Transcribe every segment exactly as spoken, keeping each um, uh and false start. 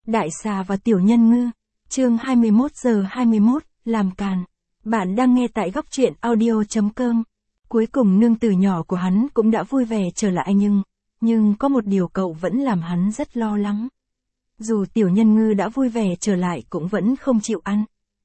Đại xà và tiểu nhân ngư. Chương hai mươi mốt giờ hai mươi mốt, làm càn. Bạn đang nghe tại góc truyện audio chấm com. Cuối cùng nương tử nhỏ của hắn cũng đã vui vẻ trở lại nhưng, nhưng có một điều cậu vẫn làm hắn rất lo lắng. Dù tiểu nhân ngư đã vui vẻ trở lại cũng vẫn không chịu ăn.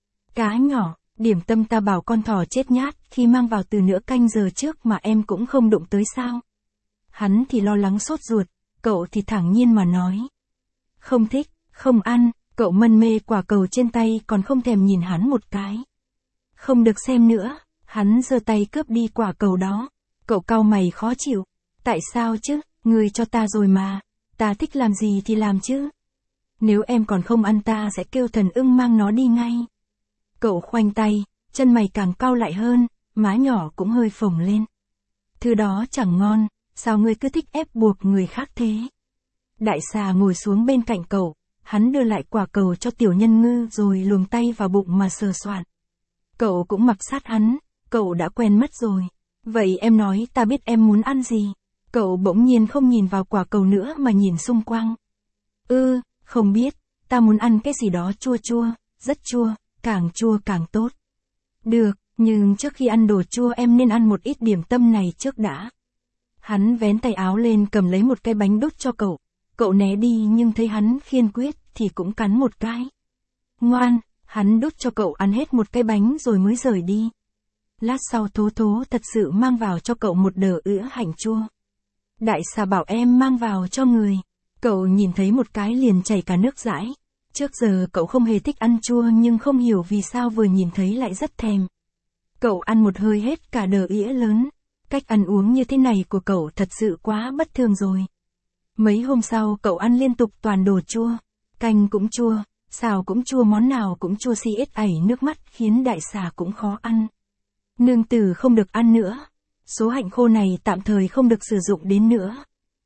Cá nhỏ, điểm tâm ta bảo con thỏ chết nhát khi mang vào từ nửa canh giờ trước mà em cũng không đụng tới sao. Hắn thì lo lắng sốt ruột, cậu thì thẳng nhiên mà nói. Không thích, không ăn, cậu mân mê quả cầu trên tay còn không thèm nhìn hắn một cái. Không được xem nữa, hắn giơ tay cướp đi quả cầu đó. Cậu cau mày khó chịu. Tại sao chứ, người cho ta rồi mà, ta thích làm gì thì làm chứ. Nếu em còn không ăn ta sẽ kêu thần ưng mang nó đi ngay. Cậu khoanh tay, chân mày càng cau lại hơn, má nhỏ cũng hơi phồng lên. Thứ đó chẳng ngon, sao ngươi cứ thích ép buộc người khác thế? Đại xà ngồi xuống bên cạnh cậu, hắn đưa lại quả cầu cho tiểu nhân ngư rồi luồn tay vào bụng mà sờ soạn. Cậu cũng mập sát hắn, cậu đã quen mất rồi. Vậy em nói ta biết em muốn ăn gì? Cậu bỗng nhiên không nhìn vào quả cầu nữa mà nhìn xung quanh. Ư, ừ, không biết, ta muốn ăn cái gì đó chua chua, rất chua, càng chua càng tốt. Được, nhưng trước khi ăn đồ chua em nên ăn một ít điểm tâm này trước đã. Hắn vén tay áo lên cầm lấy một cái bánh đút cho cậu. Cậu né đi nhưng thấy hắn kiên quyết thì cũng cắn một cái. Ngoan, hắn đút cho cậu ăn hết một cái bánh rồi mới rời đi. Lát sau Thố Thố thật sự mang vào cho cậu một đờ ữa hành chua. Đại xà bảo em mang vào cho người. Cậu nhìn thấy một cái liền chảy cả nước dãi. Trước giờ cậu không hề thích ăn chua nhưng không hiểu vì sao vừa nhìn thấy lại rất thèm. Cậu ăn một hơi hết cả đờ ĩa lớn. Cách ăn uống như thế này của cậu thật sự quá bất thường rồi. Mấy hôm sau cậu ăn liên tục toàn đồ chua. Canh cũng chua, xào cũng chua, món nào cũng chua xi ết ảy nước mắt khiến đại xà cũng khó ăn. Nương tử không được ăn nữa. Số hạnh khô này tạm thời không được sử dụng đến nữa.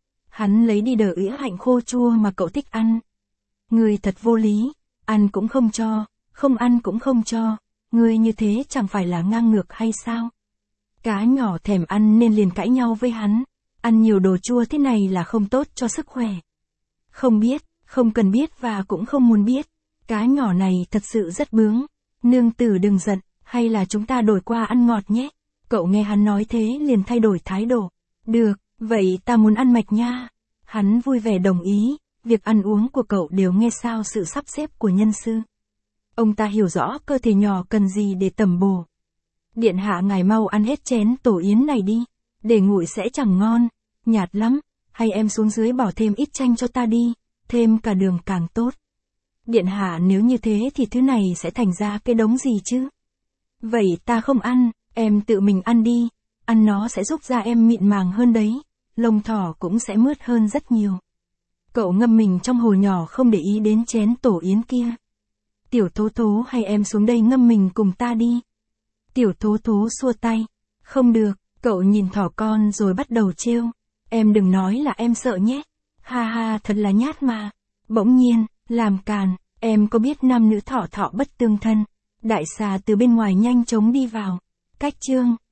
Hắn lấy đi đờ ĩa hạnh khô chua mà cậu thích ăn. Người thật vô lý, ăn cũng không cho, không ăn cũng không cho. Người như thế chẳng phải là ngang ngược hay sao? Cá nhỏ thèm ăn nên liền cãi nhau với hắn. Ăn nhiều đồ chua thế này là không tốt cho sức khỏe. Không biết, không cần biết và cũng không muốn biết. Cá nhỏ này thật sự rất bướng. Nương tử đừng giận, hay là chúng ta đổi qua ăn ngọt nhé. Cậu nghe hắn nói thế liền thay đổi thái độ. Được, vậy ta muốn ăn mạch nha. Hắn vui vẻ đồng ý, việc ăn uống của cậu đều nghe sao sự sắp xếp của nhân sư. Ông ta hiểu rõ cơ thể nhỏ cần gì để tẩm bổ. Điện hạ ngài mau ăn hết chén tổ yến này đi. Để nguội sẽ chẳng ngon, nhạt lắm, hay em xuống dưới bỏ thêm ít chanh cho ta đi, thêm cả đường càng tốt. Điện hạ nếu như thế thì thứ này sẽ thành ra cái đống gì chứ? Vậy ta không ăn, em tự mình ăn đi, ăn nó sẽ giúp da em mịn màng hơn đấy, lông thỏ cũng sẽ mướt hơn rất nhiều. Cậu ngâm mình trong hồ nhỏ không để ý đến chén tổ yến kia. Tiểu Thố Thố hay em xuống đây ngâm mình cùng ta đi. Tiểu Thố Thố xua tay, không được. Cậu nhìn thỏ con rồi bắt đầu trêu. Em đừng nói là em sợ nhé. Ha ha, thật là nhát mà. Bỗng nhiên, làm càn, em có biết nam nữ thỏ thọ bất tương thân. Đại xà từ bên ngoài nhanh chóng đi vào. Cách chương.